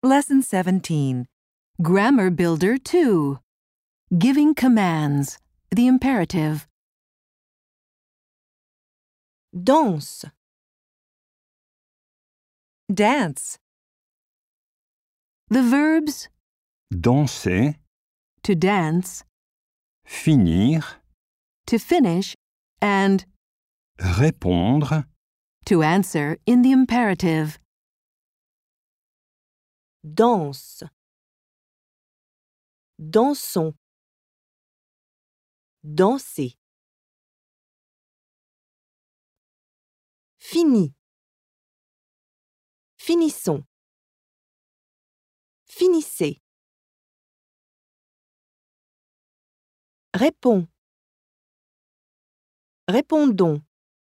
Lesson 17. Grammar Builder 2. Giving commands. The imperative. Danse, Dance. The verbs danser, to dance, finir, to finish, and répondre, to answer in the imperative. danse, dansons, danser. Fini, finissons, finissez. Réponds, répondons,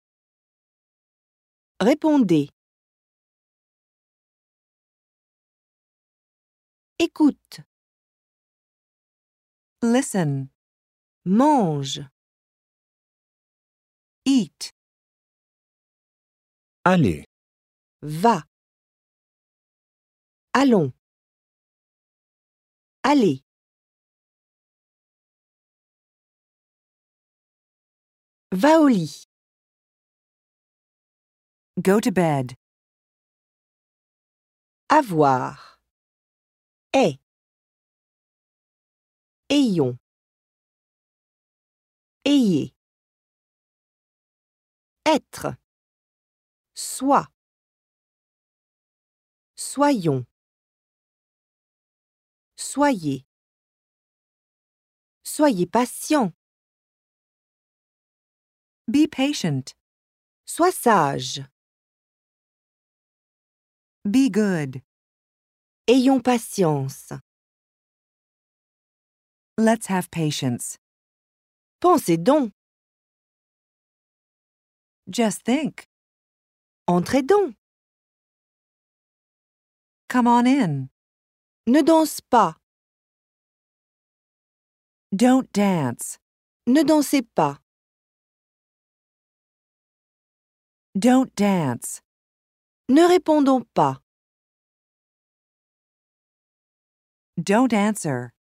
répondez. Écoute, Listen. mange, Eat. aller, va. Allons, allez. Va au lit, Go to bed. avoir, est, ayons, ayez. Être, soit, soyons, soyez. Soyez patient, Be patient. sois sage. Be good. Ayons patience. Let's have patience. Pensez donc, Just think. entrez donc. Come on in. Ne danse pas, Don't dance. ne dansez pas. Don't dance. Ne répondons pas. Don't answer.